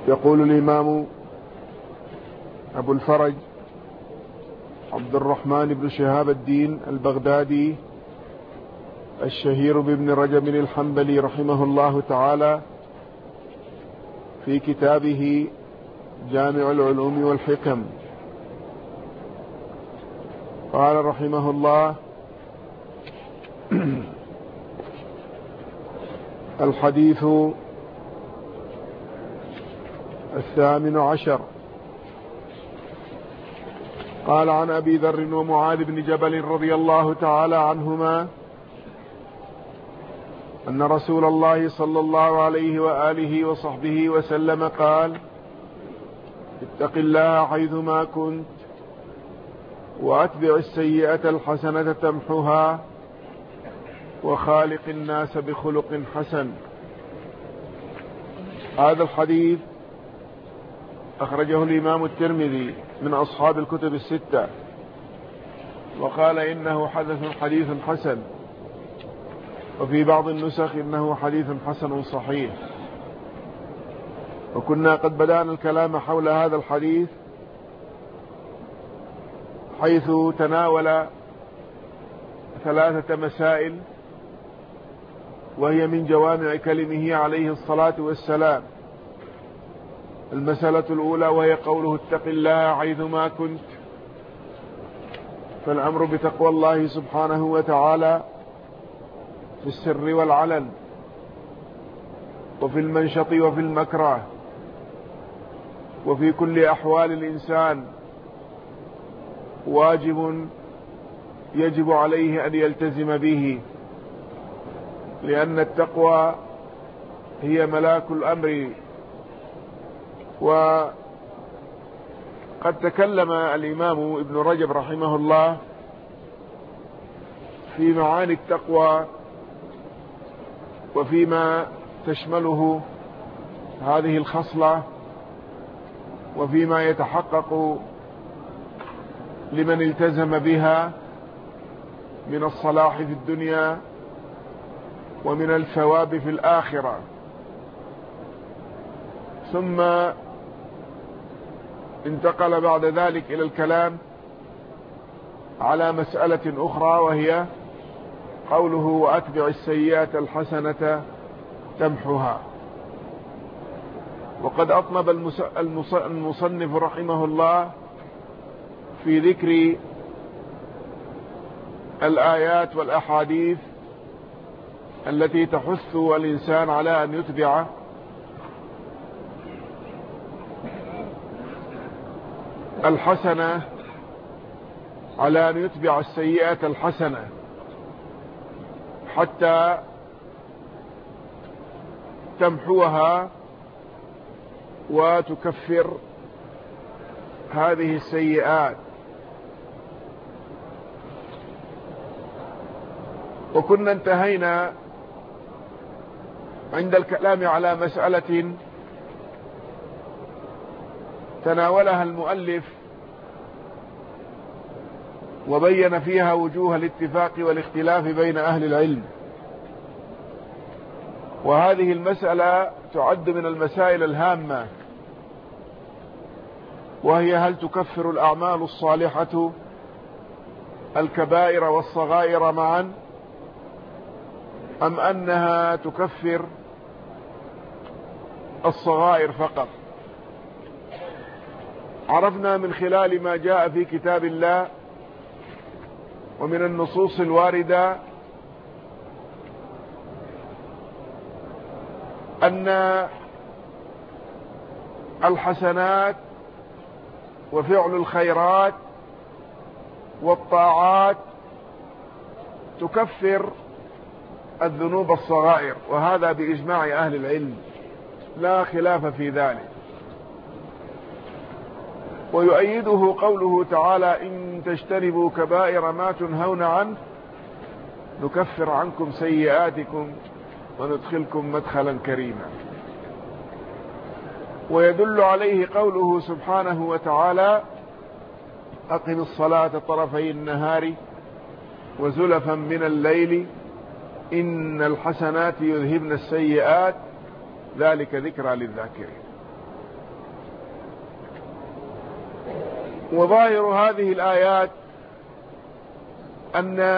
يقول الإمام أبو الفرج عبد الرحمن بن شهاب الدين البغدادي الشهير بابن رجب الحنبلي رحمه الله تعالى في كتابه جامع العلوم والحكم، قال رحمه الله: الحديث 18. قال: عن أبي ذر ومعاذ بن جبل رضي الله تعالى عنهما أن رسول الله صلى الله عليه وآله وصحبه وسلم قال: اتق الله حيثما كنت وأتبع السيئة الحسنة تمحها وخالق الناس بخلق حسن. هذا الحديث أخرجه الإمام الترمذي من أصحاب الكتب الستة، وقال إنه حديث حسن، وفي بعض النسخ إنه حديث حسن صحيح. وكنا قد بدأنا الكلام حول هذا الحديث، حيث تناول 3 مسائل، وهي من جوامع كلمه عليه الصلاة والسلام. المسألة الأولى وهي قوله: اتق الله حيثما كنت، فالأمر بتقوى الله سبحانه وتعالى في السر والعلن، وفي المنشط وفي المكره، وفي كل أحوال الإنسان، واجب يجب عليه أن يلتزم به، لأن التقوى هي ملاك الأمر. وقد تكلم الإمام ابن رجب رحمه الله في معاني التقوى وفيما تشمله هذه الخصلة، وفيما يتحقق لمن التزم بها من الصلاح في الدنيا ومن الثواب في الآخرة. ثم انتقل بعد ذلك إلى الكلام على مسألة أخرى، وهي قوله: وأتبع السيئة الحسنة تمحها. وقد أطنب المصنف رحمه الله في ذكر الآيات والأحاديث التي تحث الإنسان على أن يتبع الحسنة، على أن يتبع السيئة الحسنة حتى تمحوها وتكفر هذه السيئات. وكنا انتهينا عند الكلام على مسألة تناولها المؤلف وبين فيها وجوه الاتفاق والاختلاف بين أهل العلم، وهذه المسألة تعد من المسائل الهامة، وهي: هل تكفر الأعمال الصالحة الكبائر والصغائر معا، أم أنها تكفر الصغائر فقط؟ عرفنا من خلال ما جاء في كتاب الله ومن النصوص الواردة أن الحسنات وفعل الخيرات والطاعات تكفر الذنوب الصغائر، وهذا بإجماع أهل العلم لا خلاف في ذلك. ويؤيده قوله تعالى: إن تجتنبوا كبائر ما تنهون عنه نكفر عنكم سيئاتكم وندخلكم مدخلا كريما. ويدل عليه قوله سبحانه وتعالى: أقم الصلاة طرفي النهار وزلفا من الليل إن الحسنات يذهبن السيئات ذلك ذكرى للذاكرين. وظاهر هذه الآيات أن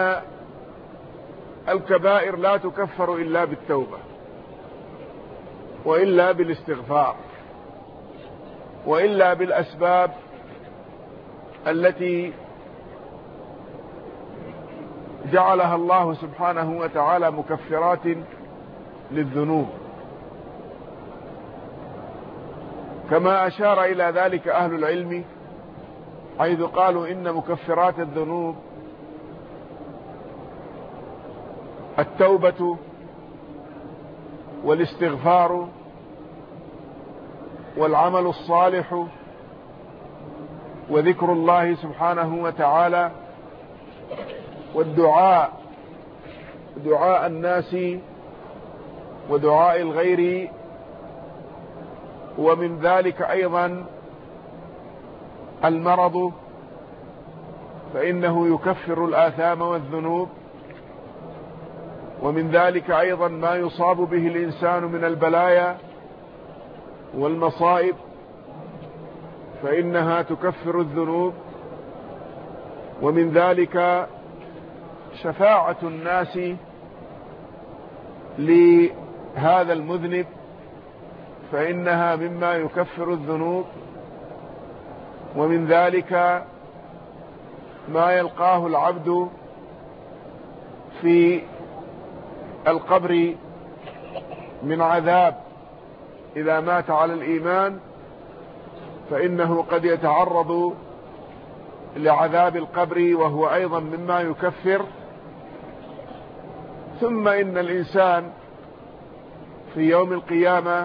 الكبائر لا تكفر إلا بالتوبة وإلا بالاستغفار وإلا بالأسباب التي جعلها الله سبحانه وتعالى مكفرات للذنوب، كما أشار إلى ذلك أهل العلم حيث قالوا إن مكفرات الذنوب التوبة والاستغفار والعمل الصالح وذكر الله سبحانه وتعالى والدعاء، دعاء الناس ودعاء الغير، ومن ذلك أيضا المرض فإنه يكفر الآثام والذنوب، ومن ذلك أيضا ما يصاب به الإنسان من البلايا والمصائب فإنها تكفر الذنوب، ومن ذلك شفاعة الناس لهذا المذنب فإنها مما يكفر الذنوب، ومن ذلك ما يلقاه العبد في القبر من عذاب إذا مات على الإيمان فإنه قد يتعرض لعذاب القبر وهو أيضا مما يكفر. ثم إن الإنسان في يوم القيامة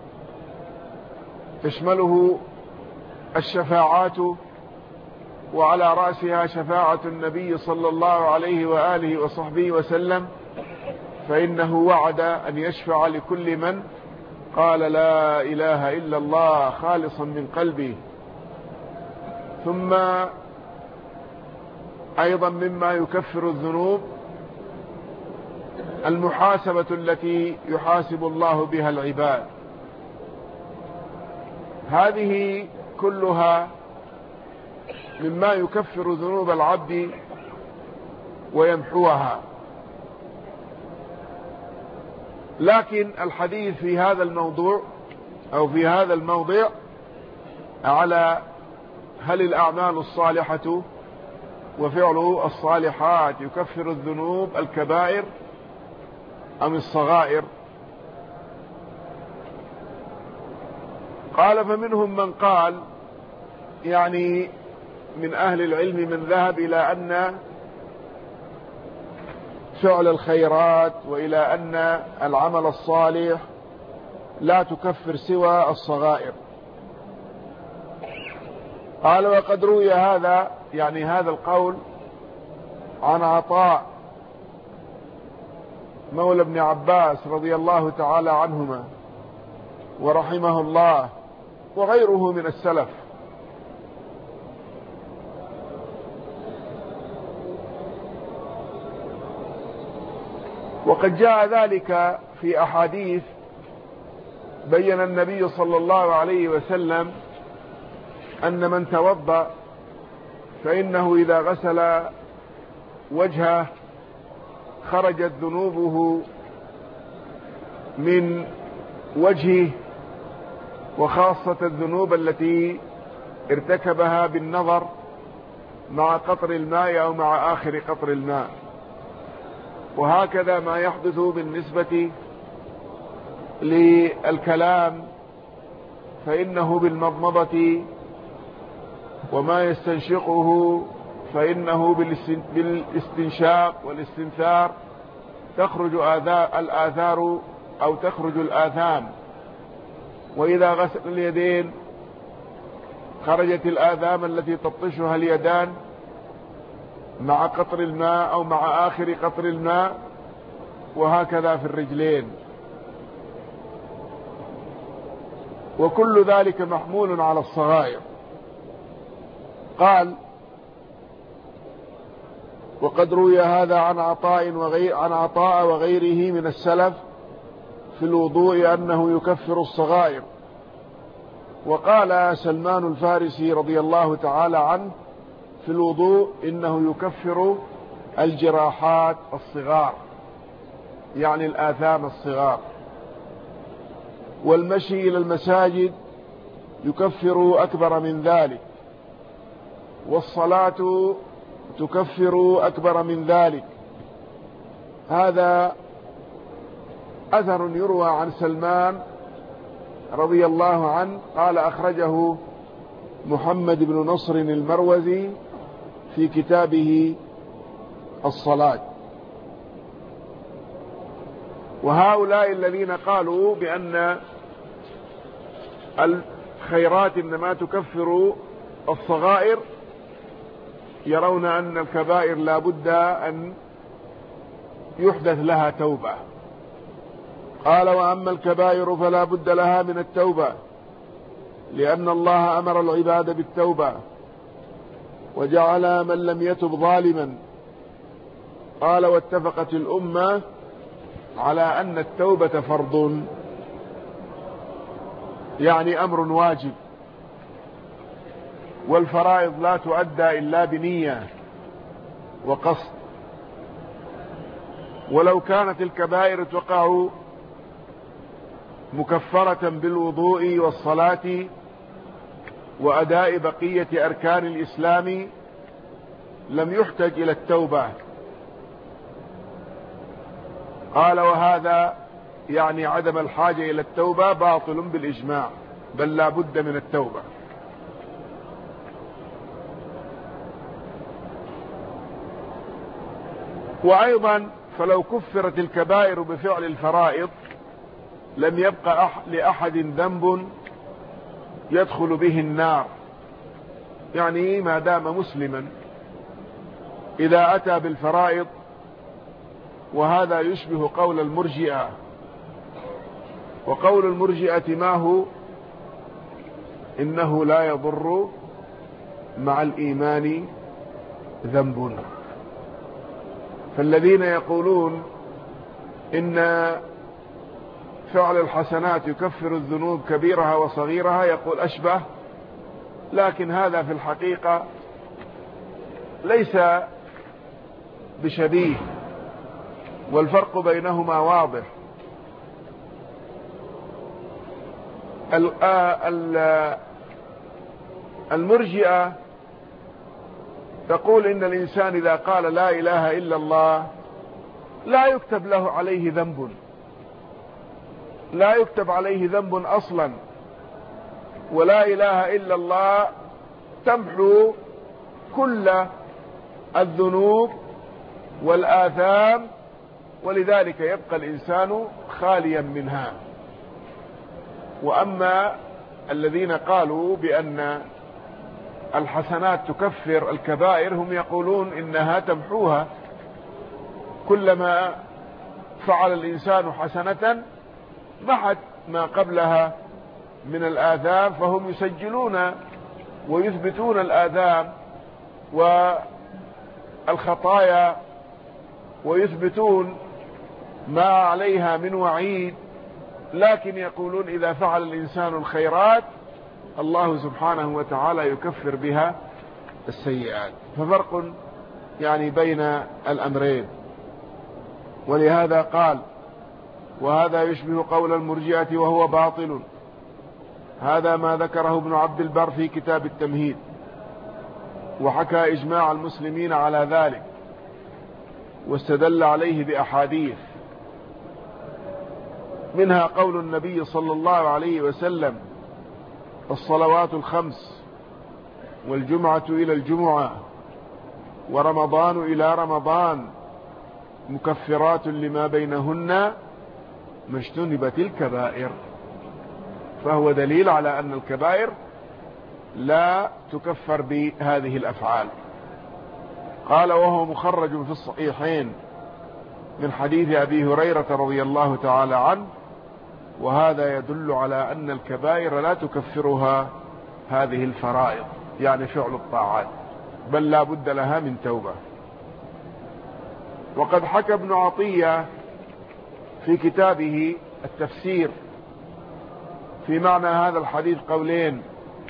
تشمله الشفاعات، وعلى رأسها شفاعة النبي صلى الله عليه وآله وصحبه وسلم، فإنه وعد أن يشفع لكل من قال لا إله إلا الله خالصا من قلبه. ثم أيضا مما يكفر الذنوب المحاسبة التي يحاسب الله بها العباد، هذه كلها مما يكفر ذنوب العبد ويمحوها. لكن الحديث في هذا الموضوع أو في هذا الموضع على هل الأعمال الصالحة وفعل الصالحات يكفر الذنوب الكبائر أم الصغائر؟ قال فمنهم من قال، يعني من أهل العلم من ذهب إلى أن فعل الخيرات وإلى أن العمل الصالح لا تكفر سوى الصغائر. قال وقد روي هذا، يعني هذا القول، عن عطاء مولى ابن عباس رضي الله تعالى عنهما ورحمه الله وغيره من السلف، وقد جاء ذلك في أحاديث بين النبي صلى الله عليه وسلم أن من توضأ فإنه إذا غسل وجهه خرجت ذنوبه من وجهه، وخاصة الذنوب التي ارتكبها بالنظر مع قطر الماء أو مع آخر قطر الماء. وهكذا ما يحدث بالنسبة للكلام فإنه بالمضمضة، وما يستنشقه فإنه بالاستنشاق والاستنثار تخرج الآثار أو تخرج الآثام. وإذا غسل اليدين خرجت الآثام التي تبطشها اليدان مع قطر الماء أو مع آخر قطر الماء، وهكذا في الرجلين. وكل ذلك محمول على الصغائر. قال وقد روي هذا عن عطاء وغيره من السلف في الوضوء أنه يكفر الصغائر، وقال سلمان الفارسي رضي الله تعالى عنه في الوضوء إنه يكفر الجراحات الصغار، يعني الآثام الصغار. والمشي إلى المساجد يكفر أكبر من ذلك، والصلاة تكفر أكبر من ذلك. هذا أثر يروى عن سلمان رضي الله عنه قال أخرجه محمد بن نصر المروزي في كتابه الصلاة. وهؤلاء الذين قالوا بأن الخيرات إنما تكفر الصغائر يرون أن الكبائر لا بد أن يحدث لها توبة. قال وأما الكبائر فلا بد لها من التوبة، لأن الله أمر العباد بالتوبة وجعل من لم يتب ظالما. قال واتفقت الأمة على أن التوبة فرض، يعني أمر واجب، والفرائض لا تؤدى إلا بنية وقصد. ولو كانت الكبائر تقع مكفرة بالوضوء والصلاة وأداء بقية أركان الإسلام لم يحتج إلى التوبة. قال وهذا يعني عدم الحاجة إلى التوبة باطل بالإجماع، بل لا بد من التوبة. وأيضا فلو كفرت الكبائر بفعل الفرائض لم يبقى لأحد ذنب يدخل به النار، يعني ما دام مسلما إذا أتى بالفرائض. وهذا يشبه قول المرجئة. وقول المرجئة ما هو؟ إنه لا يضر مع الإيمان ذنب. فالذين يقولون إن فعل الحسنات يكفر الذنوب كبيرها وصغيرها يقول أشبه، لكن هذا في الحقيقة ليس بشبيه، والفرق بينهما واضح. المرجئة تقول إن الإنسان إذا قال لا إله إلا الله لا يكتب له عليه ذنب، لا يكتب عليه ذنب أصلا، ولا إله إلا الله تمحو كل الذنوب والآثام، ولذلك يبقى الإنسان خاليا منها. وأما الذين قالوا بأن الحسنات تكفر الكبائر هم يقولون إنها تمحوها، كلما فعل الإنسان حسنة محت ما قبلها من الآثام، فهم يسجلون ويثبتون الآثام والخطايا ويثبتون ما عليها من وعيد، لكن يقولون إذا فعل الإنسان الخيرات الله سبحانه وتعالى يكفر بها السيئات. ففرق يعني بين الأمرين. ولهذا قال وهذا يشبه قول المرجئة وهو باطل. هذا ما ذكره ابن عبد البر في كتاب التمهيد، وحكى إجماع المسلمين على ذلك، واستدل عليه بأحاديث، منها قول النبي صلى الله عليه وسلم الصلوات الخمس والجمعة إلى الجمعة ورمضان إلى رمضان مكفرات لما بينهن ما اجتنبت الكبائر. فهو دليل على أن الكبائر لا تكفر بهذه الأفعال. قال وهو مخرج في الصحيحين من حديث أبي هريرة رضي الله تعالى عنه، وهذا يدل على أن الكبائر لا تكفرها هذه الفرائض، يعني فعل الطاعات، بل لا بد لها من توبة. وقد حكى ابن عطية في كتابه التفسير في معنى هذا الحديث قولين،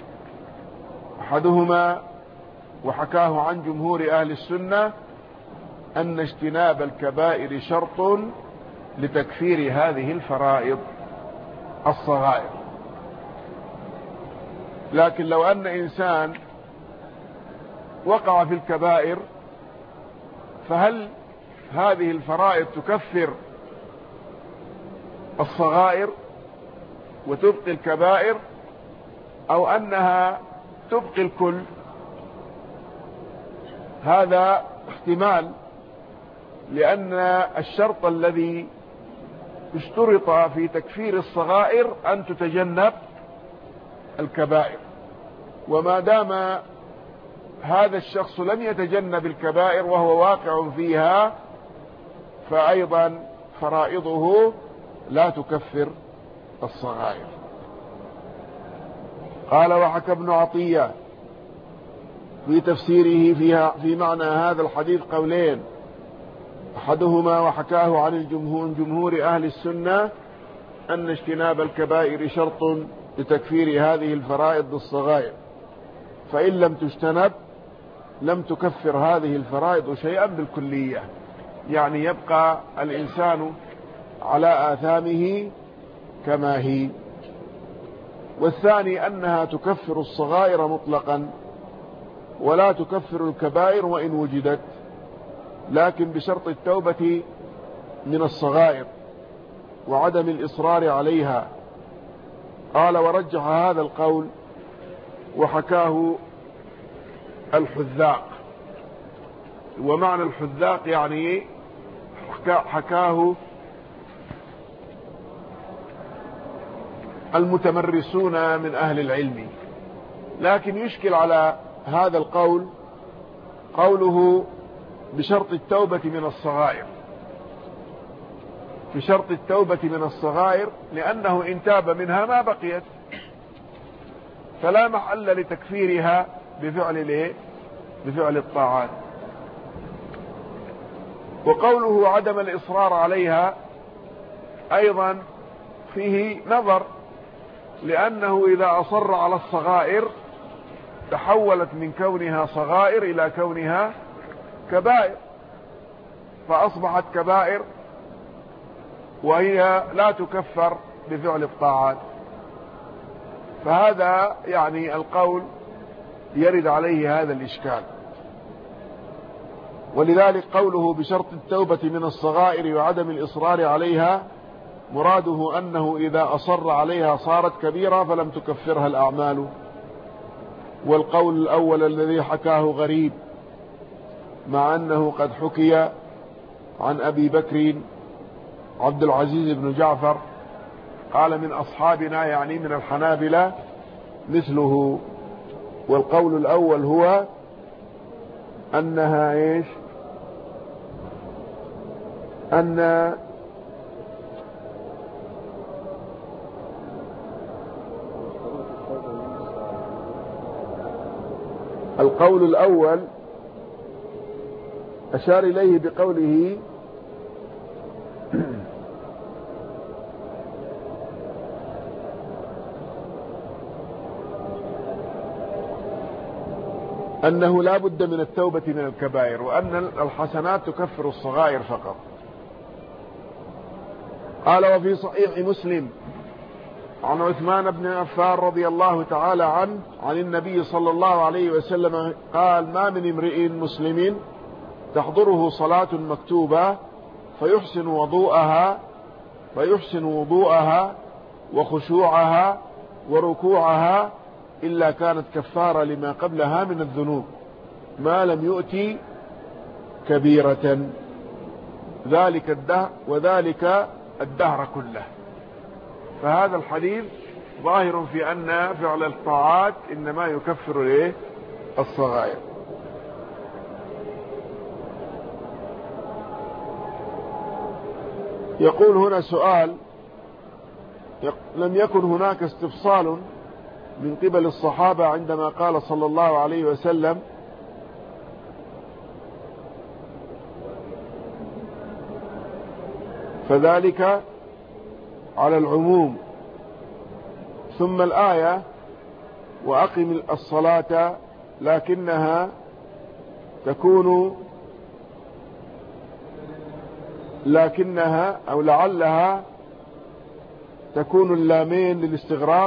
أحدهما وحكاه عن جمهور أهل السنة أن اجتناب الكبائر شرط لتكفير هذه الفرائض الصغائر. لكن لو أن إنسان وقع في الكبائر فهل هذه الفرائض تكفر الصغائر وتبقي الكبائر، أو أنها تبقي الكل؟ هذا احتمال، لأن الشرط الذي اشترط في تكفير الصغائر أن تتجنب الكبائر، وما دام هذا الشخص لم يتجنب الكبائر وهو واقع فيها فأيضا فرائضه لا تكفر الصغائر. قال وحكى ابن عطية في تفسيره في معنى هذا الحديث قولين، أحدهما وحكاه عن جمهور أهل السنة أن اجتناب الكبائر شرط لتكفير هذه الفرائض بالصغائر، فإن لم تجتنب لم تكفر هذه الفرائض شيئا بالكلية، يعني يبقى الإنسان على آثامه كما هي. والثاني أنها تكفر الصغائر مطلقا ولا تكفر الكبائر وإن وجدت، لكن بشرط التوبة من الصغائر وعدم الإصرار عليها. قال ورجح هذا القول وحكاه الحذاق. ومعنى الحذاق يعني حكاه المتمرسون من أهل العلم. لكن يشكل على هذا القول قوله بشرط التوبة من الصغائر، بشرط التوبة من الصغائر، لأنه إن تاب منها ما بقيت، فلا محل لتكفيرها بفعل الطاعات. وقوله عدم الإصرار عليها أيضا فيه نظر، لأنه إذا أصر على الصغائر تحولت من كونها صغائر إلى كونها كبائر، فأصبحت كبائر وهي لا تكفر بفعل الطاعات. فهذا يعني القول يرد عليه هذا الإشكال. ولذلك قوله بشرط التوبة من الصغائر وعدم الإصرار عليها مراده أنه إذا أصر عليها صارت كبيرة فلم تكفرها الأعمال. والقول الأول الذي حكاه غريب، مع أنه قد حكي عن أبي بكر عبد العزيز بن جعفر قال من أصحابنا يعني من الحنابلة مثله. والقول الأول هو أنها إيش؟ أن القول الأول أشار إليه بقوله أنه لا بد من التوبة من الكبائر، وأن الحسنات تكفر الصغائر فقط. قال وفي صحيح مسلم عن عثمان بن عفان رضي الله تعالى عنه عن النبي صلى الله عليه وسلم قال ما من امرئ مسلم تحضره صلاة مكتوبة فيحسن وضوءها وخشوعها وركوعها إلا كانت كفارة لما قبلها من الذنوب ما لم يؤتي كبيرة، وذلك الدهر كله. فهذا الحديث ظاهر في أن فعل الطاعات إنما يكفر الصغائر. يقول هنا سؤال: لم يكن هناك استفصال من قبل الصحابة عندما قال صلى الله عليه وسلم فذلك على العموم ثم الآية وأقم الصلاة لكنها تكون أو لعلها تكون اللامين للاستغراق،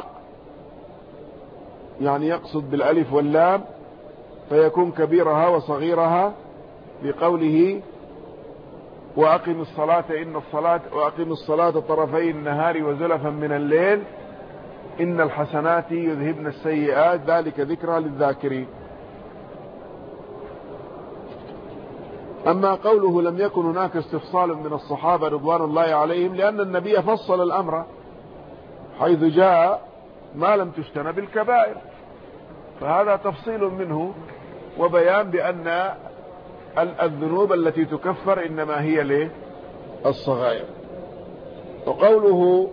يعني يقصد بالألف واللام، فيكون كبيرها وصغيرها بقوله وأقم الصلاة طرفي النهار وزلفا من الليل إن الحسنات يذهبن السيئات ذلك ذكرى للذاكرين. أما قوله لم يكن هناك استفصال من الصحابة رضوان الله عليهم، لأن النبي فصل الأمر حيث جاء ما لم تجتنب الكبائر، فهذا تفصيل منه وبيان بأن الذنوب التي تكفر إنما هي للصغائر. وقوله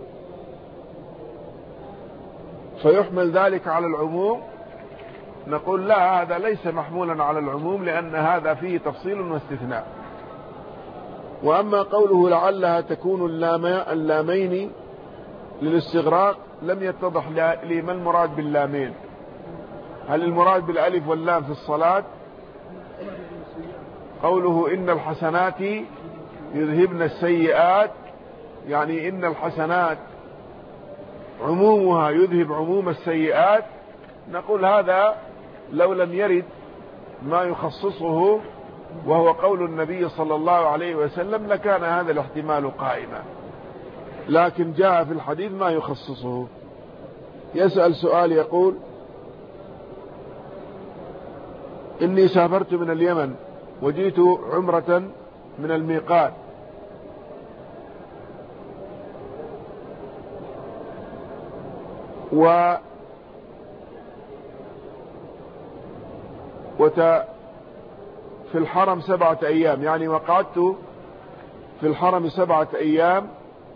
فيحمل ذلك على العموم، نقول لا، هذا ليس محمولا على العموم، لأن هذا فيه تفصيل واستثناء. وأما قوله لعلها تكون اللامين للاستغراق، لم يتضح لي ما المراد باللامين. هل المراد بالألف واللام في الصلاة؟ قوله إن الحسنات يذهبن السيئات، يعني إن الحسنات عمومها يذهب عموم السيئات. نقول هذا لو لم يرد ما يخصصه وهو قول النبي صلى الله عليه وسلم لكان هذا الاحتمال قائما، لكن جاء في الحديث ما يخصصه. يسأل سؤال يقول إني سافرت من اليمن وجئت عمرة من الميقات، في الحرم 7 أيام، يعني وقعدت في الحرم 7 أيام،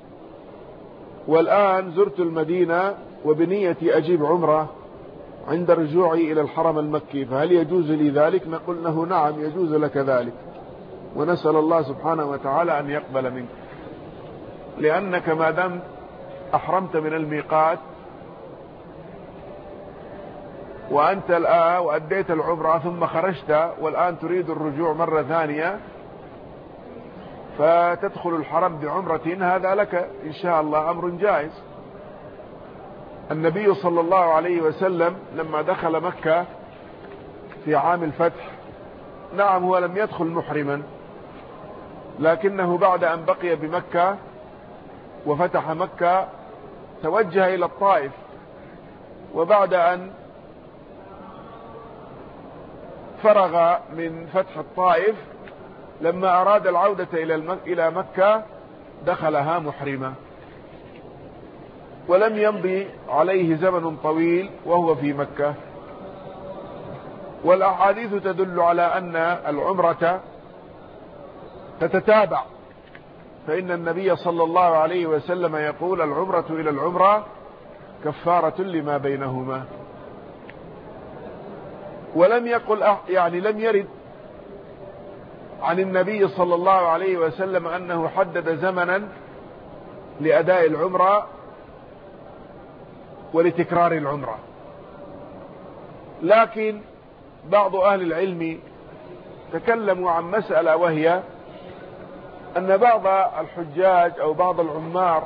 والآن زرت المدينة وبنيتي أجيب عمرة عند رجوعي إلى الحرم المكي، فهل يجوز لي ذلك؟ نقول له نعم يجوز لك ذلك، ونسأل الله سبحانه وتعالى أن يقبل منك، لأنك ما دام أحرمت من الميقات وأنت الآن وأديت العمرة ثم خرجت والآن تريد الرجوع مرة ثانية فتدخل الحرم بعمرة، هذا لك إن شاء الله أمر جائز. النبي صلى الله عليه وسلم لما دخل مكة في عام الفتح، نعم هو لم يدخل محرما، لكنه بعد أن بقي بمكة وفتح مكة توجه إلى الطائف، وبعد أن فرغ من فتح الطائف لما أراد العودة إلى مكة دخلها محرما، ولم يمضي عليه زمن طويل وهو في مكة. والأحاديث تدل على أن العمرة تتتابع، فإن النبي صلى الله عليه وسلم يقول العمرة إلى العمرة كفارة لما بينهما. ولم يقل يعني لم يرد عن النبي صلى الله عليه وسلم أنه حدد زمنا لأداء العمرة ولتكرار العمرة، لكن بعض أهل العلم تكلموا عن مسألة، وهي أن بعض الحجاج أو بعض العمار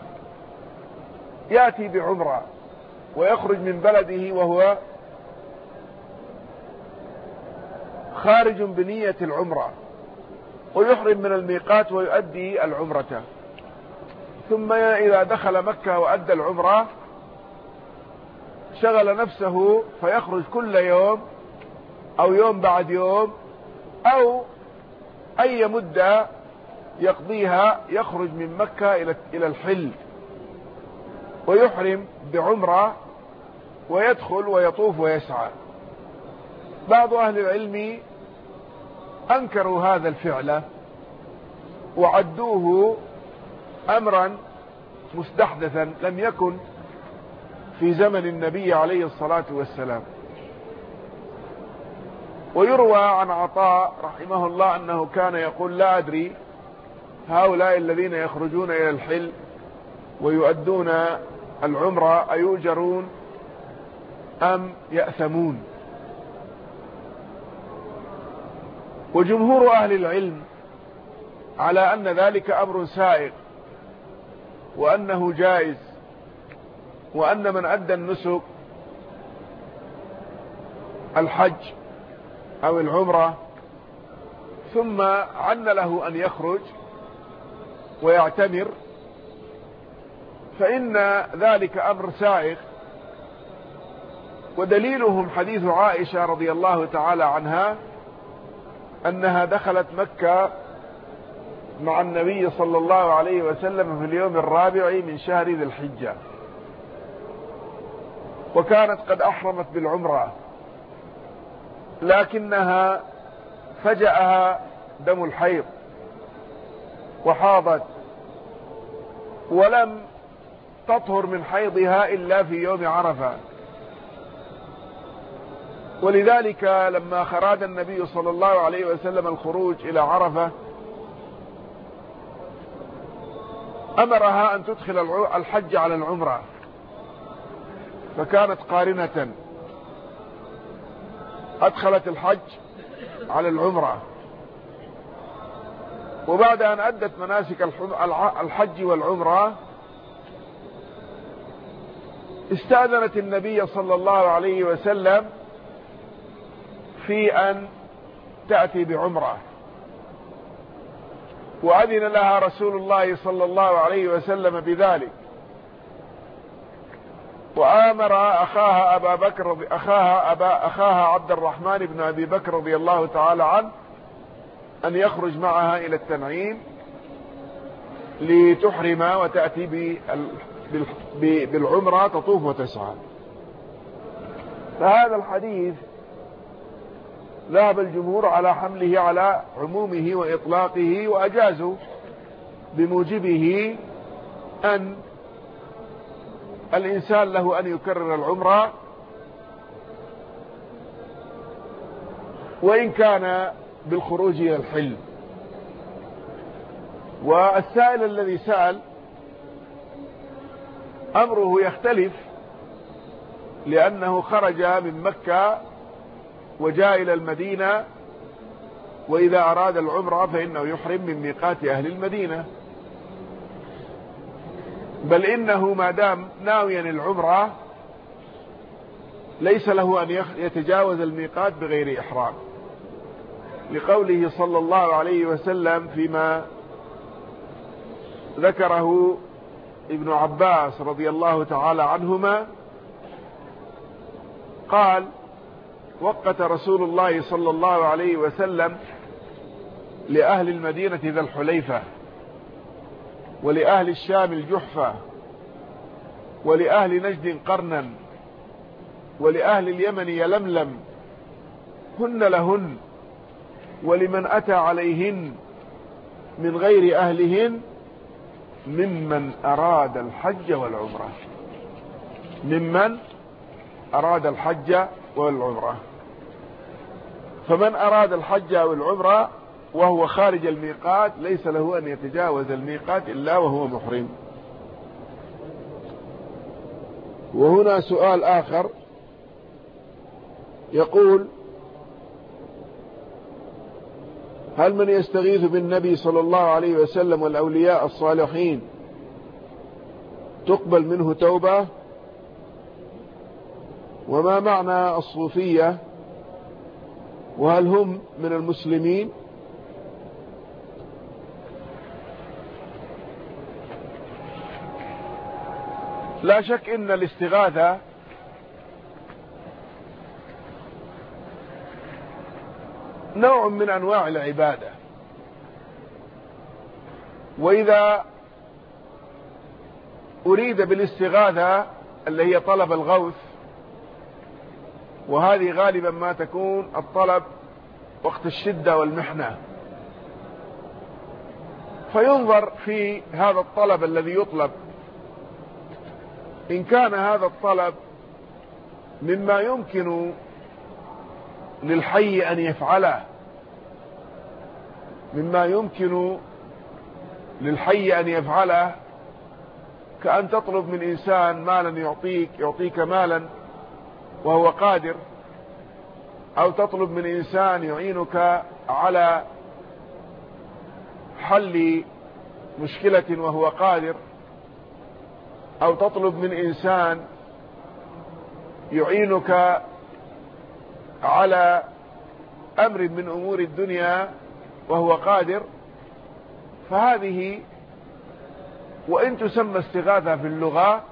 يأتي بعمرة ويخرج من بلده وهو خارج بنية العمرة ويحرم من الميقات ويؤدي العمرة، ثم إذا دخل مكة وأدى العمرة شغل نفسه فيخرج كل يوم أو يوم بعد يوم أو أي مدة يقضيها يخرج من مكة إلى الحل ويحرم بعمرة ويدخل ويطوف ويسعى. بعض أهل العلم أنكروا هذا الفعل وعدوه أمرا مستحدثا لم يكن في زمن النبي عليه الصلاة والسلام. ويروى عن عطاء رحمه الله أنه كان يقول لا أدري هؤلاء الذين يخرجون إلى الحل ويؤدون العمرة أيؤجرون أم يأثمون؟ وجمهور أهل العلم على أن ذلك أمر سائغ، وأنه جائز، وأن من أدى النسك الحج أو العمرة ثم عن له أن يخرج ويعتمر فإن ذلك أمر سائغ. ودليلهم حديث عائشة رضي الله تعالى عنها أنها دخلت مكة مع النبي صلى الله عليه وسلم في اليوم الرابع من شهر ذي الحجة، وكانت قد أحرمت بالعمرة، لكنها فجأها دم الحيض وحاضت، ولم تطهر من حيضها إلا في يوم عرفة. ولذلك لما أراد النبي صلى الله عليه وسلم الخروج إلى عرفة أمرها أن تدخل الحج على العمرة، فكانت قارنة، أدخلت الحج على العمرة. وبعد أن أدت مناسك الحج والعمرة استأذنت النبي صلى الله عليه وسلم في أن تأتي بعمرة، وأذن لها رسول الله صلى الله عليه وسلم بذلك، وآمر أخاها عبد الرحمن بن أبي بكر رضي الله تعالى عنه أن يخرج معها إلى التنعيم لتحرم وتأتي بالعمرة تطوف وتسعى. فهذا الحديث ذهب الجمهور على حمله على عمومه وإطلاقه، وأجازوا بموجبه أن الإنسان له أن يكرر العمرة وإن كان بالخروج إلى الحل. والسائل الذي سأل أمره يختلف، لأنه خرج من مكة وجاء إلى المدينة، وإذا أراد العمرة فإنه يحرم من ميقات أهل المدينة، بل إنه ما دام ناويا العمرة ليس له أن يتجاوز الميقات بغير إحرام، لقوله صلى الله عليه وسلم فيما ذكره ابن عباس رضي الله تعالى عنهما قال: وقت رسول الله صلى الله عليه وسلم لأهل المدينة ذا الحليفة، ولأهل الشام الجحفة، ولأهل نجد قرنا، ولأهل اليمن يلملم، هن لهن، ولمن أتى عليهن من غير أهلهن ممن أراد الحج والعمرة، ممن أراد الحج والعمرة. فمن أراد الحج والعمرة وهو خارج الميقات ليس له أن يتجاوز الميقات إلا وهو محرم. وهنا سؤال آخر يقول: هل من يستغيث بالنبي صلى الله عليه وسلم والأولياء الصالحين تقبل منه توبة؟ وما معنى الصوفية؟ وهل هم من المسلمين؟ لا شك إن الاستغاثة نوع من أنواع العبادة، وإذا أريد بالاستغاثة اللي هي طلب الغوث، وهذه غالبا ما تكون الطلب وقت الشدة والمحنة، فينظر في هذا الطلب الذي يطلب، إن كان هذا الطلب مما يمكن للحي أن يفعله، مما يمكن للحي أن يفعله كأن تطلب من إنسان مالا يعطيك مالا وهو قادر، أو تطلب من إنسان يعينك على حل مشكلة وهو قادر، أو تطلب من إنسان يعينك على أمر من أمور الدنيا وهو قادر. فهذه وإن تسمى استغاثة في اللغة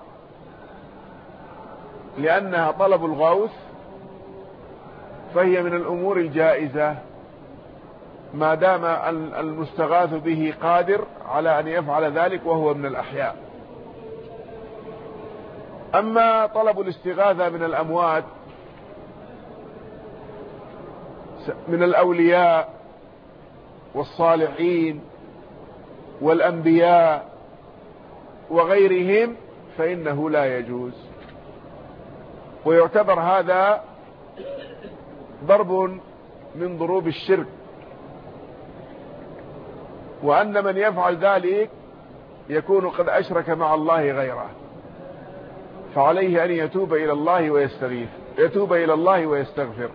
لأنها طلب الغوث، فهي من الأمور الجائزة ما دام المستغاث به قادر على أن يفعل ذلك وهو من الأحياء. أما طلب الاستغاثة من الأموات من الأولياء والصالحين والأنبياء وغيرهم فإنه لا يجوز، ويعتبر هذا ضرب من ضروب الشرك، وأن من يفعل ذلك يكون قد أشرك مع الله غيره، فعليه أن يتوب إلى الله ويستغفر،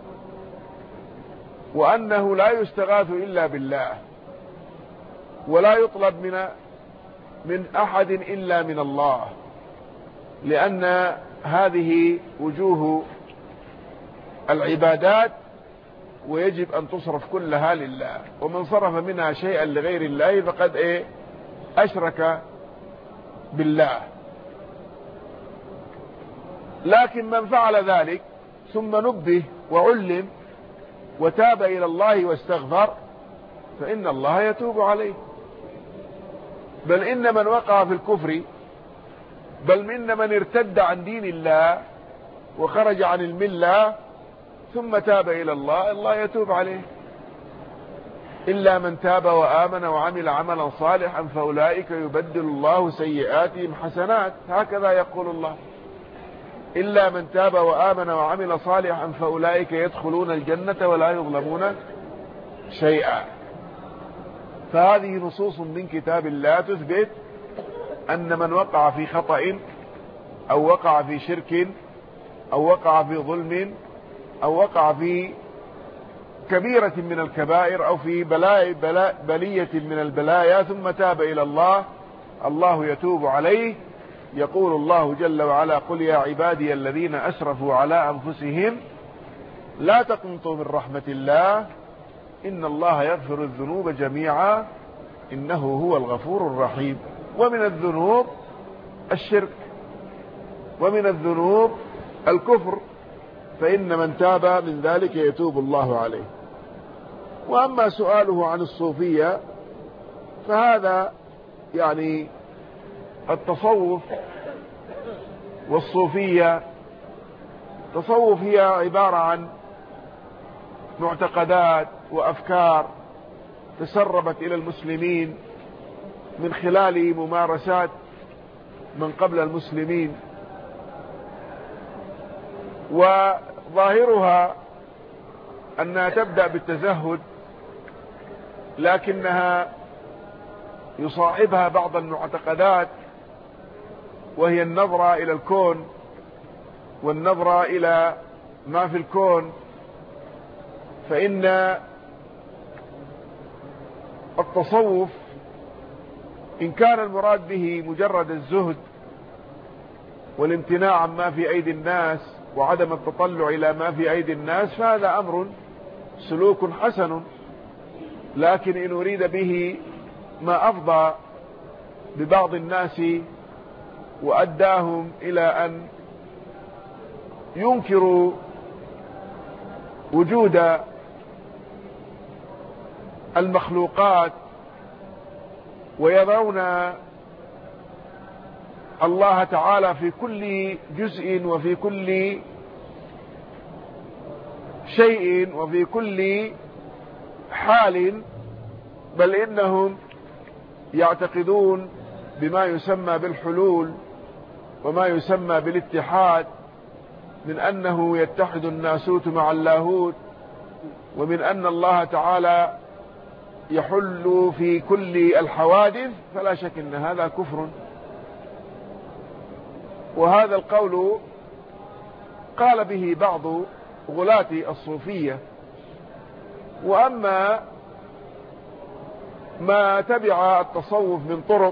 وأنه لا يستغاث إلا بالله، ولا يطلب من أحد إلا من الله، لأن هذه وجوه العبادات ويجب أن تصرف كلها لله، ومن صرف منها شيئا لغير الله فقد أشرك بالله. لكن من فعل ذلك ثم نبه وعلم وتاب إلى الله واستغفر فإن الله يتوب عليه. بل إن من وقع في الكفر، بل إن من ارتد عن دين الله وخرج عن الملة ثم تاب إلى الله، الله يتوب عليه. إلا من تاب وآمن وعمل عملا صالحا فأولئك يبدل الله سيئاتهم حسنات، هكذا يقول الله. إلا من تاب وآمن وعمل صالحا فأولئك يدخلون الجنة ولا يظلمون شيئا. فهذه نصوص من كتاب الله تثبت أن من وقع في خطأ أو وقع في شرك أو وقع في ظلم أو وقع في كبيرة من الكبائر أو في بلية من البلايا ثم تاب إلى الله، الله يتوب عليه. يقول الله جل وعلا: قل يا عبادي الذين أسرفوا على أنفسهم لا تقنطوا من رحمة الله إن الله يغفر الذنوب جميعا إنه هو الغفور الرحيم. ومن الذنوب الشرك، ومن الذنوب الكفر، فإن من تاب من ذلك يتوب الله عليه. وأما سؤاله عن الصوفية فهذا يعني التصوف والصوفية، التصوف هي عبارة عن معتقدات وأفكار تسربت إلى المسلمين من خلال ممارسات من قبل المسلمين، وظاهرها أنها تبدأ بالتزهد، لكنها يصاحبها بعض المعتقدات، وهي النظرة إلى الكون والنظرة إلى ما في الكون. فإن التصوف إن كان المراد به مجرد الزهد والامتناع عما في أيدي الناس وعدم التطلع إلى ما في أيدي الناس فهذا أمر سلوك حسن، لكن إن أريد به ما أفضى ببعض الناس وأداهم إلى أن ينكروا وجود المخلوقات ويرون الله تعالى في كل جزء وفي كل شيء وفي كل حال، بل إنهم يعتقدون بما يسمى بالحلول وما يسمى بالاتحاد، من أنه يتحد الناسوت مع اللاهوت، ومن أن الله تعالى يحل في كل الحوادث. فلا شك أن هذا كفر وهذا القول قال به بعض غلاة الصوفية. وأما ما تبع التصوف من طرق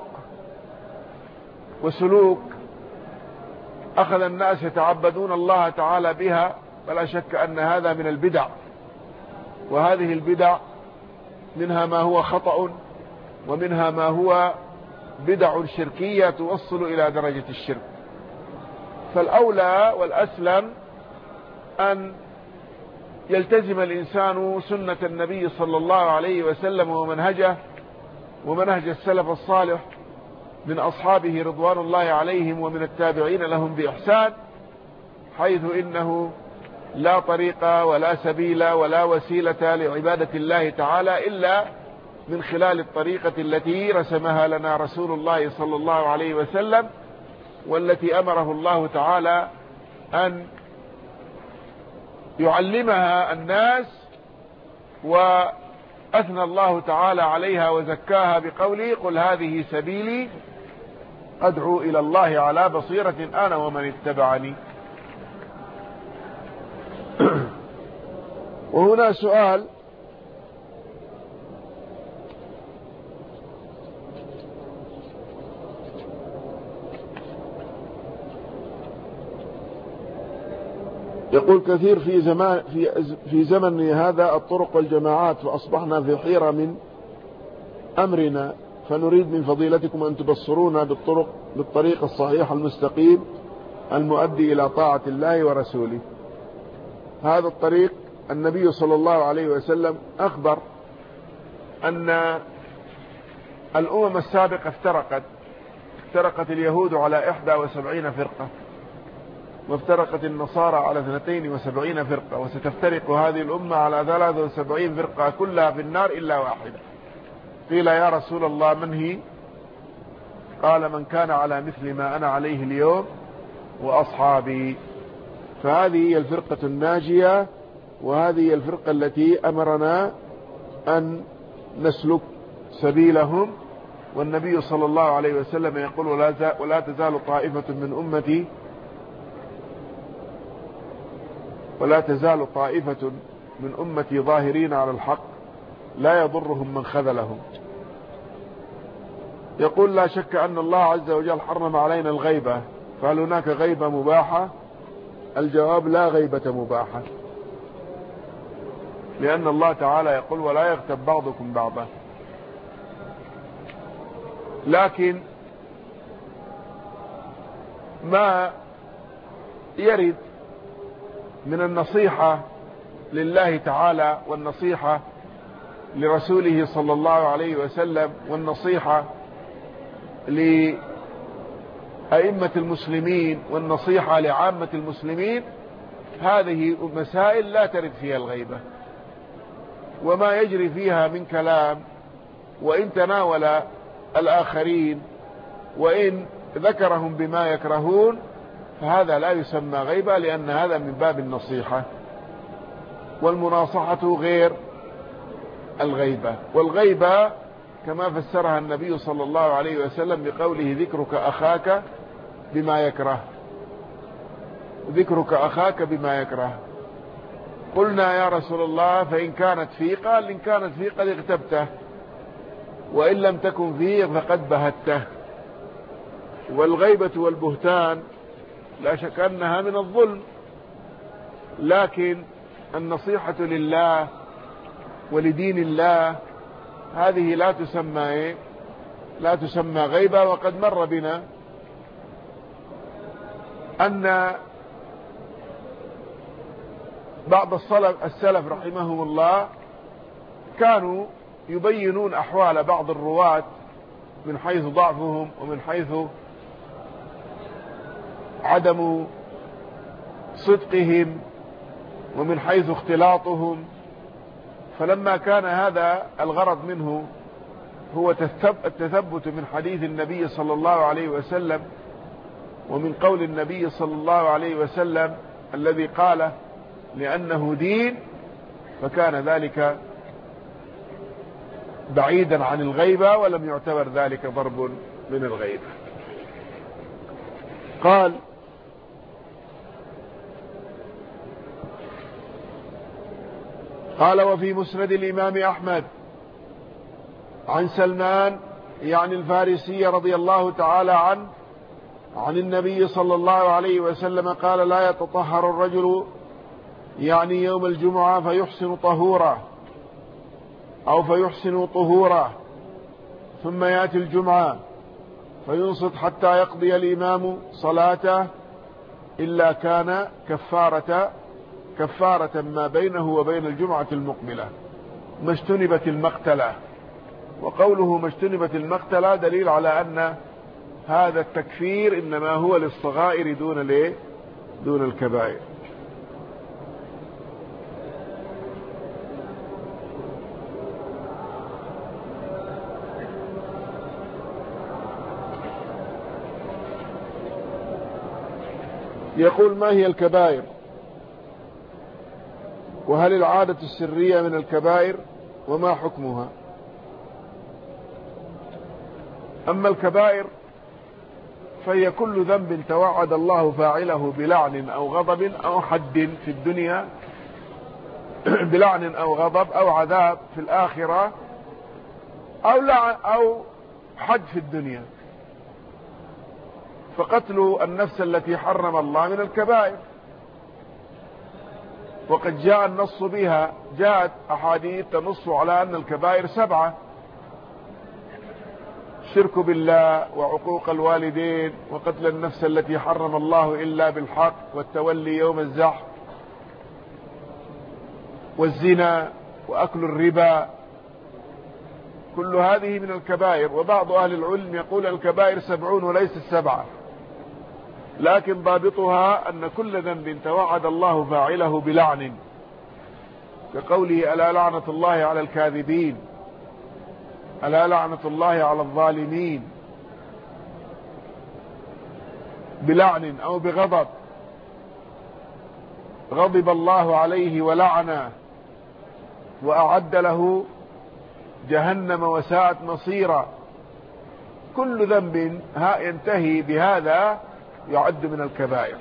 وسلوك أخذ الناس يتعبدون الله تعالى بها، فلا شك أن هذا من البدع، وهذه البدع منها ما هو خطأ ومنها ما هو بدع شركية توصل إلى درجة الشرك. فالأولى والأسلم أن يلتزم الإنسان سنة النبي صلى الله عليه وسلم ومنهجه ومنهج السلف الصالح من أصحابه رضوان الله عليهم ومن التابعين لهم بإحسان، حيث إنه لا طريق ولا سبيل ولا وسيلة لعبادة الله تعالى إلا من خلال الطريقة التي رسمها لنا رسول الله صلى الله عليه وسلم، والتي أمره الله تعالى أن يعلمها الناس، وأثنى الله تعالى عليها وزكاها بقوله: قل هذه سبيلي أدعو إلى الله على بصيرة أنا ومن اتبعني. وهنا سؤال: يقول كثير في زمن هذا الطرق والجماعات، فأصبحنا في حيرة من أمرنا، فنريد من فضيلتكم أن تبصرونا بالطريق الصحيح المستقيم المؤدي إلى طاعة الله ورسوله. هذا الطريق النبي صلى الله عليه وسلم أخبر أن الأمم السابقة افترقت اليهود على 71 فرقة، وافترقت النصارى على 72 فرقة، وستفترق هذه الأمة على 73 فرقة كلها في النار إلا واحدة. قيل: يا رسول الله من هي؟ قال: من كان على مثل ما أنا عليه اليوم وأصحابي. فهذه هي الفرقة الناجية، وهذه هي الفرقة التي أمرنا أن نسلك سبيلهم. والنبي صلى الله عليه وسلم يقول: ولا تزال طائفة من أمتي ظاهرين على الحق لا يضرهم من خذلهم. يقول: لا شك أن الله عز وجل حرم علينا الغيبة، فهل هناك غيبة مباحة؟ الجواب: لا غيبة مباحة، لأن الله تعالى يقول: ولا يغتب بعضكم بعضا. لكن ما يرد من النصيحة لله تعالى والنصيحة لرسوله صلى الله عليه وسلم والنصيحة لأئمة المسلمين والنصيحة لعامة المسلمين، هذه مسائل لا ترد فيها الغيبة، وما يجري فيها من كلام وإن تناول الآخرين وإن ذكرهم بما يكرهون فهذا لا يسمى غيبة، لأن هذا من باب النصيحة، والمناصحة غير الغيبة. والغيبة كما فسرها النبي صلى الله عليه وسلم بقوله: ذكرك أخاك بما يكره. قلنا: يا رسول الله فإن كانت فيه؟ قال: إن كانت فيه قد اغتبته، وإن لم تكن فيه فقد بهته. والغيبة والبهتان لا شك أنها من الظلم، لكن النصيحة لله ولدين الله هذه لا تسمى غيبة. وقد مر بنا أن بعض السلف رحمهم الله كانوا يبينون أحوال بعض الرواة من حيث ضعفهم ومن حيث عدم صدقهم ومن حيث اختلاطهم. فلما كان هذا الغرض منه هو التثبت من حديث النبي صلى الله عليه وسلم ومن قول النبي صلى الله عليه وسلم الذي قاله لأنه دين، فكان ذلك بعيدا عن الغيبة ولم يعتبر ذلك ضرب من الغيبة. قال: قال وفي مسند الإمام أحمد عن سلمان يعني الفارسي رضي الله تعالى عنه عن النبي صلى الله عليه وسلم قال لا يتطهر الرجل يعني يوم الجمعة فيحسن طهوره أو فيحسن طهوره ثم يأتي الجمعة فينصت حتى يقضي الإمام صلاته إلا كان كفارة ما بينه وبين الجمعة المقبلة ما اجتنبت المقتلة. وقوله ما اجتنبت المقتلة دليل على أن هذا التكفير إنما هو للصغائر دون الكبائر. يقول ما هي الكبائر وهل العادة السرية من الكبائر وما حكمها؟ أما الكبائر فهي كل ذنب توعد الله فاعله بلعن أو غضب أو حد في الدنيا بلعن أو غضب أو عذاب في الآخرة أو حد في الدنيا. فقتل النفس التي حرم الله من الكبائر وقد جاء النص بها، جاءت أحاديث تنص على أن الكبائر 7: الشرك بالله وعقوق الوالدين وقتل النفس التي حرم الله إلا بالحق والتولي يوم الزحف والزنا وأكل الربا، كل هذه من الكبائر. وبعض أهل العلم يقول الكبائر 70 وليس 7، لكن ضابطها أن كل ذنب توعد الله فاعله بلعن، كقوله ألا لعنة الله على الكاذبين، ألا لعنة الله على الظالمين، بلعن أو بغضب، غضب الله عليه ولعنه وأعد له جهنم وساءت مصيرا. كل ذنب ينتهي بهذا يعد من الكبائر.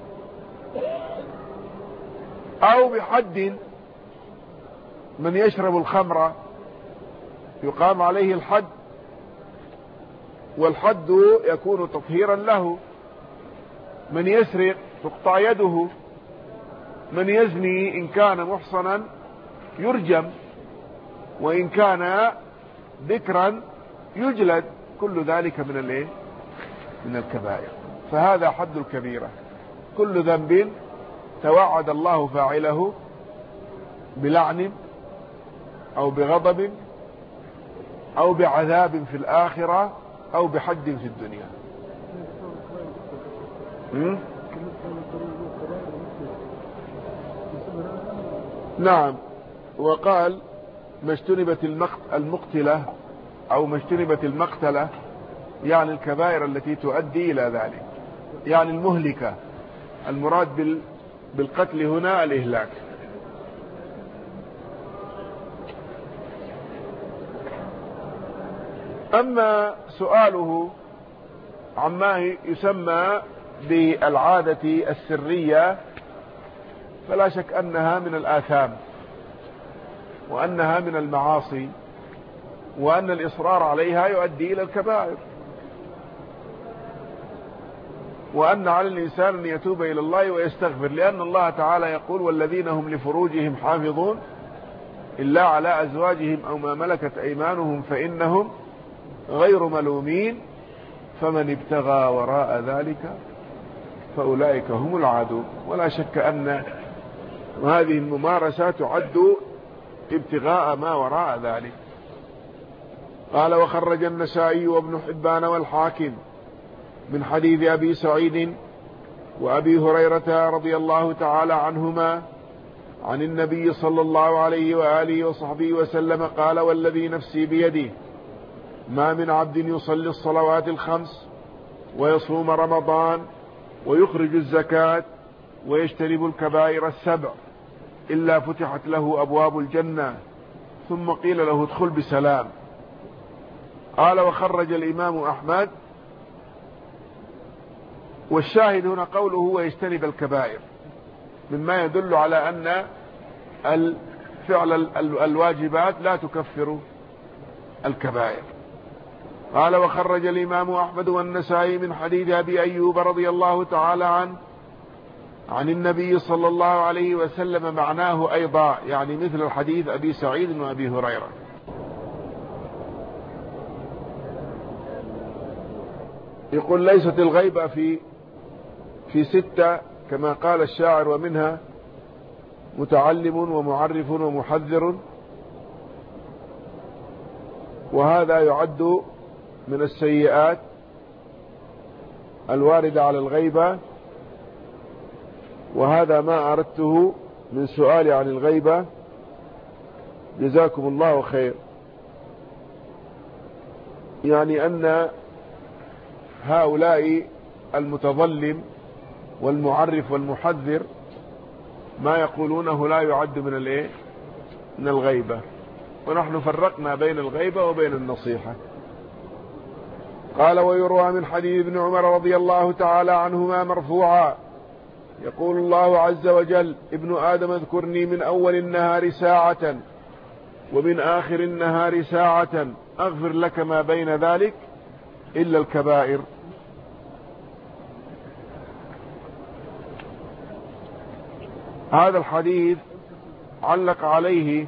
أو بحد، من يشرب الخمر يقام عليه الحد، والحد يكون تطهيرا له. من يسرق تقطع يده، من يزني إن كان محصنا يرجم، وإن كان ذكرا يجلد. كل ذلك من الكبائر. فهذا حد الكبيرة: كل ذنب توعد الله فاعله بلعن أو بغضب أو بعذاب في الآخرة أو بحد في الدنيا. نعم. وقال ما اجتنبت المقتلة أو ما اجتنبت المقتلة، يعني الكبائر التي تؤدي إلى ذلك، يعني المهلكة. المراد بالقتل هنا الإهلاك. أما سؤاله عما يسمى بالعادة السرية، فلا شك أنها من الآثام وأنها من المعاصي، وأن الإصرار عليها يؤدي إلى الكبائر، وأن على الإنسان أن يتوب إلى الله ويستغفر، لأن الله تعالى يقول والذين هم لفروجهم حافظون إلا على أزواجهم أو ما ملكت أيمانهم فإنهم غير ملومين فمن ابتغى وراء ذلك فأولئك هم العادون. ولا شك أن هذه الممارسة تعد ابتغاء ما وراء ذلك. قال وخرج النسائي وابن حبان والحاكم من حديث أبي سعيد وأبي هريرة رضي الله تعالى عنهما عن النبي صلى الله عليه وآله وصحبه وسلم قال والذي نفسي بيده ما من عبد يصلي الصلوات الخمس ويصوم رمضان ويخرج الزكاة ويجتنب الكبائر 7 إلا فتحت له أبواب الجنة ثم قيل له ادخل بسلام. قال وخرج الإمام أحمد. والشاهد هنا قوله ويجتنب الكبائر، مما يدل على أن فعل الواجبات لا تكفر الكبائر. قال وخرج الإمام أحمد والنسائي من حديث أبي أيوب رضي الله تعالى عنه عن النبي صلى الله عليه وسلم معناه أيضا، يعني مثل الحديث أبي سعيد وأبي هريرة. يقول ليست الغيبة في 6 كما قال الشاعر، ومنها متعلم ومعرف ومحذر، وهذا يعد من السيئات الواردة على الغيبة، وهذا ما أردته من سؤالي عن الغيبة، جزاكم الله خير. يعني أن هؤلاء المتظلم والمعرف والمحذر ما يقولونه لا يعد من الغيبة، ونحن فرقنا بين الغيبة وبين النصيحة. قال ويروى من حديث ابن عمر رضي الله تعالى عنهما مرفوعا يقول الله عز وجل ابن آدم اذكرني من أول النهار ساعة ومن آخر النهار ساعة أغفر لك ما بين ذلك إلا الكبائر. هذا الحديث علق عليه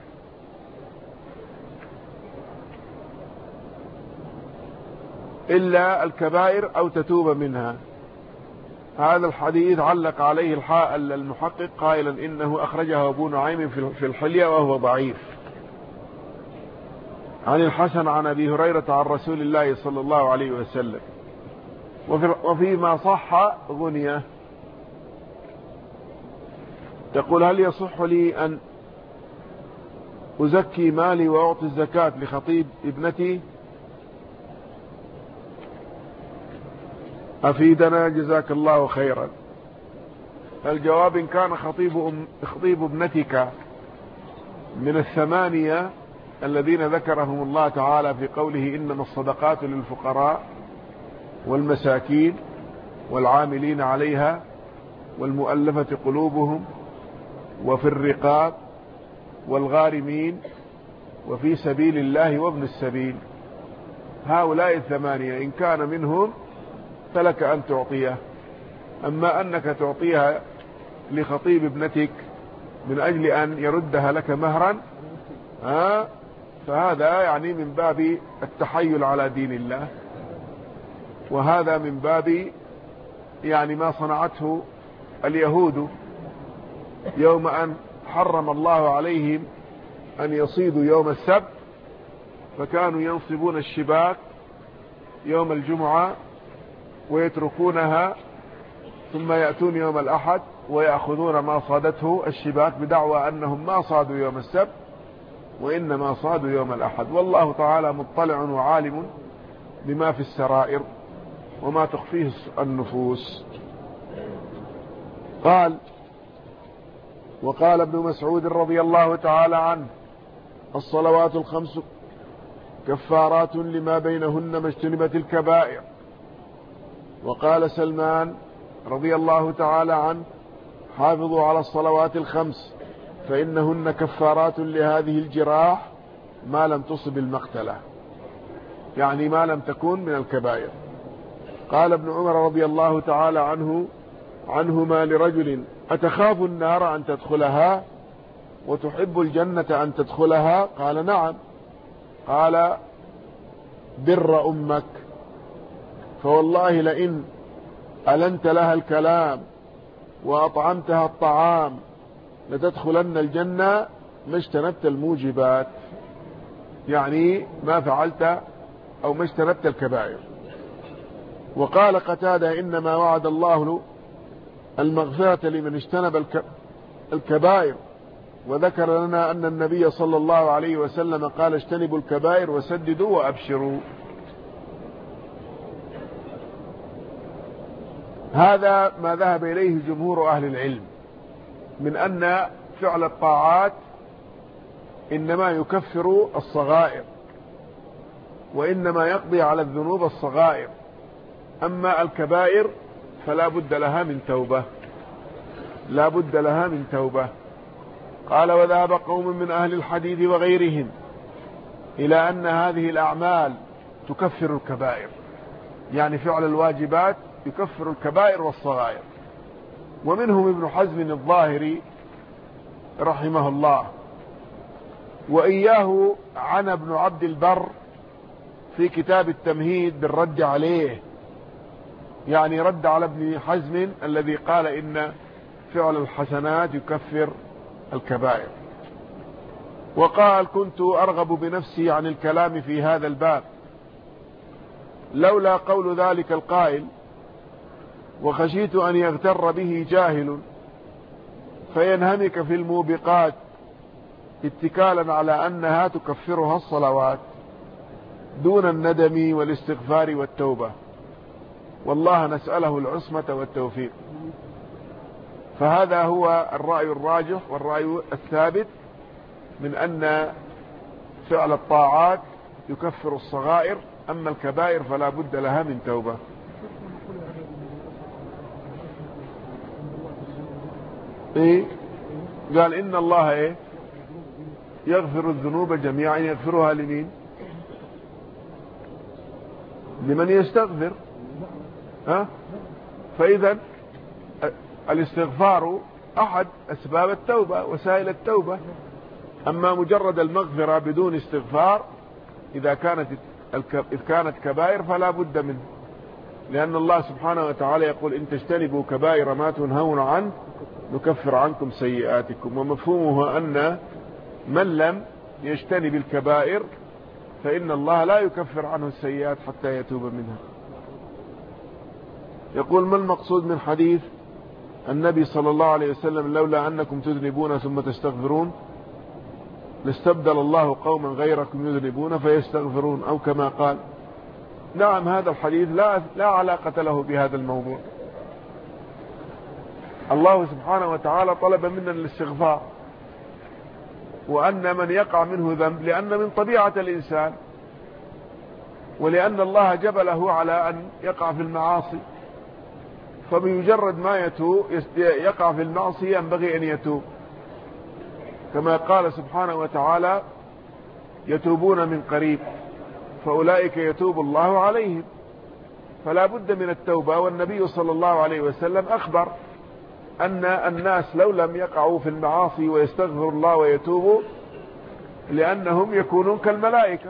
إلا الكبائر أو تتوب منها. هذا الحديث علق عليه المحقق قائلا إنه أخرجه أبو نعيم في الحلية وهو ضعيف عن الحسن عن أبي هريرة عن رسول الله صلى الله عليه وسلم، وفيما صح غنية. تقول هل يصح لي أن أزكي مالي وأعطي الزكاة لخطيب ابنتي؟ أفيدنا جزاك الله خيرا. الجواب إن كان خطيب ابنتك من 8 الذين ذكرهم الله تعالى في قوله إنما الصدقات للفقراء والمساكين والعاملين عليها والمؤلفة قلوبهم وفي الرقاب والغارمين وفي سبيل الله وابن السبيل، هؤلاء 8 إن كان منهم فلك أن تعطيه. أما أنك تعطيها لخطيب ابنتك من أجل أن يردها لك مهرا فهذا يعني من باب التحيل على دين الله، وهذا من باب يعني ما صنعته اليهود يوم أن حرم الله عليهم أن يصيدوا يوم السبت، فكانوا ينصبون الشباك يوم الجمعة ويتركونها، ثم يأتون يوم الأحد ويأخذون ما صادته الشباك بدعوى أنهم ما صادوا يوم السبت وإنما صادوا يوم الأحد، والله تعالى مطلع وعالم بما في السرائر وما تخفيه النفوس. وقال ابن مسعود رضي الله تعالى عنه الصلوات الخمس كفارات لما بينهن ما اجتنبت الكبائر. وقال سلمان رضي الله تعالى عنه حافظوا على الصلوات الخمس فإنهن كفارات لهذه الجراح ما لم تصب المقتلة، يعني ما لم تكون من الكبائر. قال ابن عمر رضي الله تعالى عنهما لرجل أتخاف النار أن تدخلها وتحب الجنة أن تدخلها؟ قال نعم. قال بر أمك، فوالله لئن ألنت لها الكلام وأطعمتها الطعام لتدخلن الجنة ما اجتنبت الموجبات، يعني ما فعلت أو ما اجتنبت الكبائر. وقال قتادة إنما وعد الله المغفرة لمن اجتنب الكبائر، وذكر لنا أن النبي صلى الله عليه وسلم قال اجتنبوا الكبائر وسددوا وأبشروا. هذا ما ذهب إليه جمهور أهل العلم من أن فعل الطاعات إنما يكفر الصغائر وإنما يقضي على الذنوب الصغائر، أما الكبائر فلا بد لها من توبة، لا بد لها من توبة. قال وذهب قوم من أهل الحديث وغيرهم إلى أن هذه الأعمال تكفر الكبائر، يعني فعل الواجبات يكفر الكبائر والصغائر. ومنهم ابن حزم الظاهري رحمه الله، وإياه عن ابن عبد البر في كتاب التمهيد بالرد عليه، يعني رد على ابن حزم الذي قال إن فعل الحسنات يكفر الكبائر. وقال كنت أرغب بنفسي عن الكلام في هذا الباب لولا قول ذلك القائل، وخشيت أن يغتر به جاهل فينهمك في الموبقات اتكالا على أنها تكفرها الصلوات دون الندم والاستغفار والتوبة، والله نسأله العصمة والتوفيق. فهذا هو الرأي الراجح والرأي الثابت من أن فعل الطاعات يكفر الصغائر، أما الكبائر فلا بد لها من توبة. إيه؟ قال إن الله إيه؟ يغفر الذنوب جميعا، يغفرها لمين؟ لمن يستغفر. فإذا الاستغفار أحد أسباب التوبة وسائل التوبة، أما مجرد المغفرة بدون استغفار إذا كانت كبائر فلا بد منه، لأن الله سبحانه وتعالى يقول إن تجتنبوا كبائر ما تنهون عنه نكفر عنكم سيئاتكم. ومفهومه أن من لم يجتنب الكبائر فإن الله لا يكفر عنه السيئات حتى يتوب منها. يقول ما المقصود من حديث النبي صلى الله عليه وسلم لولا أنكم تذنبون ثم تستغفرون لاستبدل الله قوما غيركم يذنبون فيستغفرون، أو كما قال. نعم، هذا الحديث لا علاقة له بهذا الموضوع. الله سبحانه وتعالى طلب منا الاستغفار، وأن من يقع منه ذنب لأن من طبيعة الإنسان، ولأن الله جبله على أن يقع في المعاصي، فبمجرد ما يقع في المعصية ينبغي أن يتوب، كما قال سبحانه وتعالى يتوبون من قريب فأولئك يتوب الله عليهم. فلا بد من التوبة. والنبي صلى الله عليه وسلم أخبر أن الناس لو لم يقعوا في المعاصي ويستغفروا الله ويتوبوا لأنهم يكونون كالملائكة.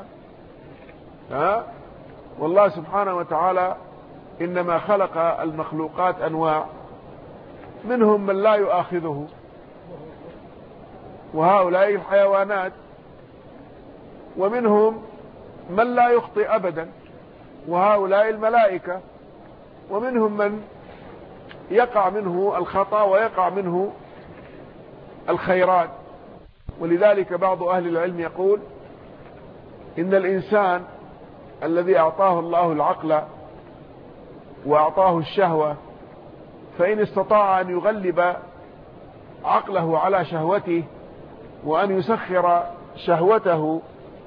والله سبحانه وتعالى إنما خلق المخلوقات أنواع، منهم من لا يؤاخذه وهؤلاء الحيوانات، ومنهم من لا يخطئ أبدا وهؤلاء الملائكة، ومنهم من يقع منه الخطأ ويقع منه الخيرات. ولذلك بعض أهل العلم يقول إن الإنسان الذي أعطاه الله العقل وأعطاه الشهوة، فإن استطاع أن يغلب عقله على شهوته وأن يسخر شهوته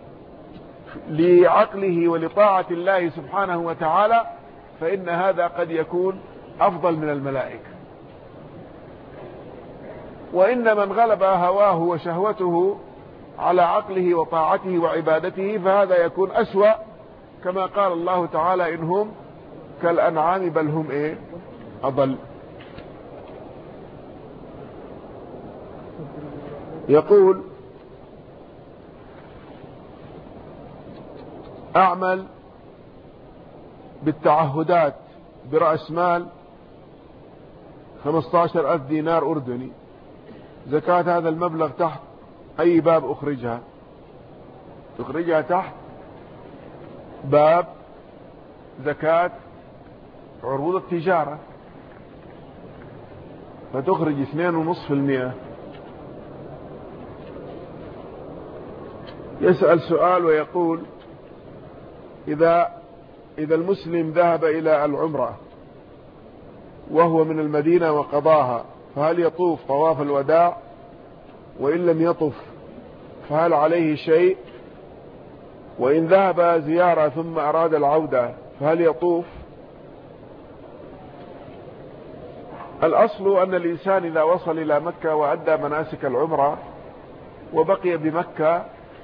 لعقله ولطاعة الله سبحانه وتعالى، فإن هذا قد يكون أفضل من الملائكة. وإن من غلب هواه وشهوته على عقله وطاعته وعبادته فهذا يكون أسوأ، كما قال الله تعالى إنهم كالأنعام بل هم أضل. يقول أعمل بالتعهدات برأس مال 15,000 دينار أردني، زكاة هذا المبلغ تحت أي باب أخرجها؟ تخرجها تحت باب زكاة عروض التجارة، فتخرج 2.5%. يسأل سؤال ويقول إذا المسلم ذهب إلى العمرة وهو من المدينة وقضاها، فهل يطوف طواف الوداع؟ وإن لم يطف فهل عليه شيء؟ وإن ذهب زيارة ثم أراد العودة فهل يطوف؟ الأصل أن الإنسان إذا وصل إلى مكة وأدى مناسك العمرة وبقي بمكة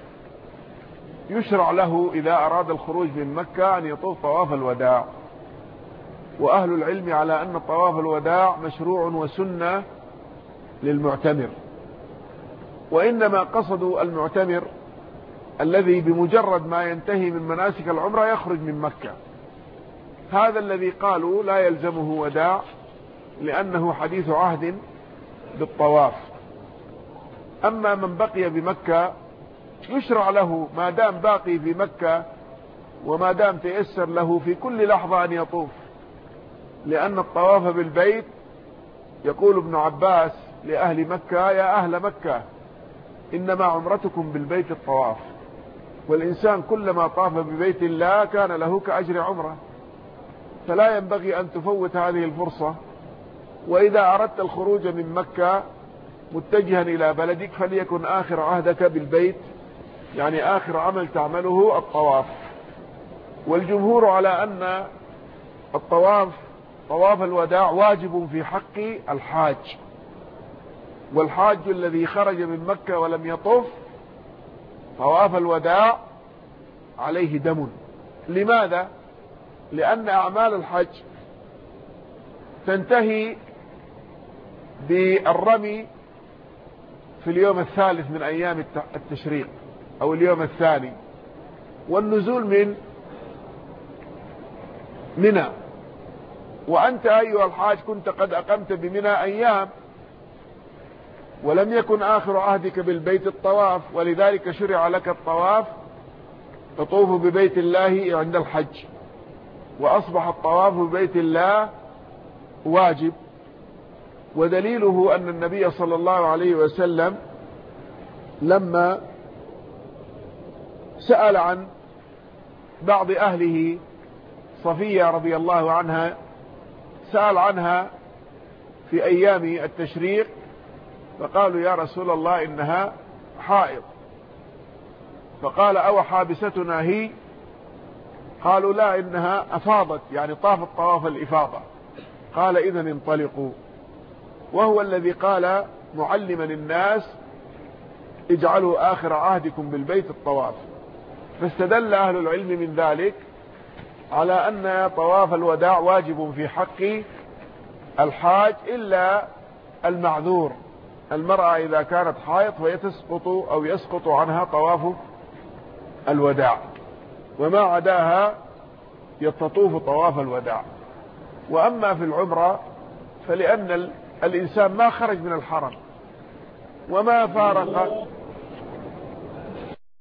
يشرع له إذا أراد الخروج من مكة أن يطوف طواف الوداع. وأهل العلم على أن طواف الوداع مشروع وسنة للمعتمر، وإنما قصدوا المعتمر الذي بمجرد ما ينتهي من مناسك العمرة يخرج من مكة، هذا الذي قالوا لا يلزمه وداع لأنه حديث عهد بالطواف. أما من بقي بمكة يشرع له ما دام باقي في مكة وما دام تيسر له في كل لحظة أن يطوف، لأن الطواف بالبيت يقول ابن عباس لأهل مكة: يا أهل مكة إنما عمرتكم بالبيت الطواف، والإنسان كلما طاف ببيت الله كان له كأجر عمره، فلا ينبغي أن تفوت هذه الفرصة. وإذا أردت الخروج من مكة متجها إلى بلدك فليكن آخر عهدك بالبيت، يعني آخر عمل تعمله الطواف. والجمهور على أن الطواف طواف الوداع واجب في حق الحاج، والحاج الذي خرج من مكة ولم يطف طواف الوداع عليه دم. لماذا؟ لأن أعمال الحج تنتهي بالرمي في اليوم الثالث من أيام التشريق أو اليوم الثاني، والنزول من منى. وأنت أيها الحاج كنت قد أقمت بمنى أيام ولم يكن آخر عهدك بالبيت الطواف، ولذلك شرع لك الطواف، تطوف ببيت الله عند الحج، وأصبح الطواف ببيت الله واجب. ودليله أن النبي صلى الله عليه وسلم لما سأل عن بعض أهله صفية رضي الله عنها، سأل عنها في أيام التشريق فقالوا: يا رسول الله إنها حائض. فقال: أو حابستنا هي؟ قالوا: لا، إنها أفاضت، يعني طافت طواف الإفاضة. قال: إذن انطلقوا. وهو الذي قال معلما الناس: اجعلوا آخر عهدكم بالبيت الطواف. فاستدل أهل العلم من ذلك على أن طواف الوداع واجب في حق الحاج إلا المعذور، المرأة إذا كانت حائض فيتسقط أو يسقط عنها طواف الوداع، وما عداها يتطوف طواف الوداع. وأما في العمرة فلأن الإنسان ما خرج من الحرم وما فارق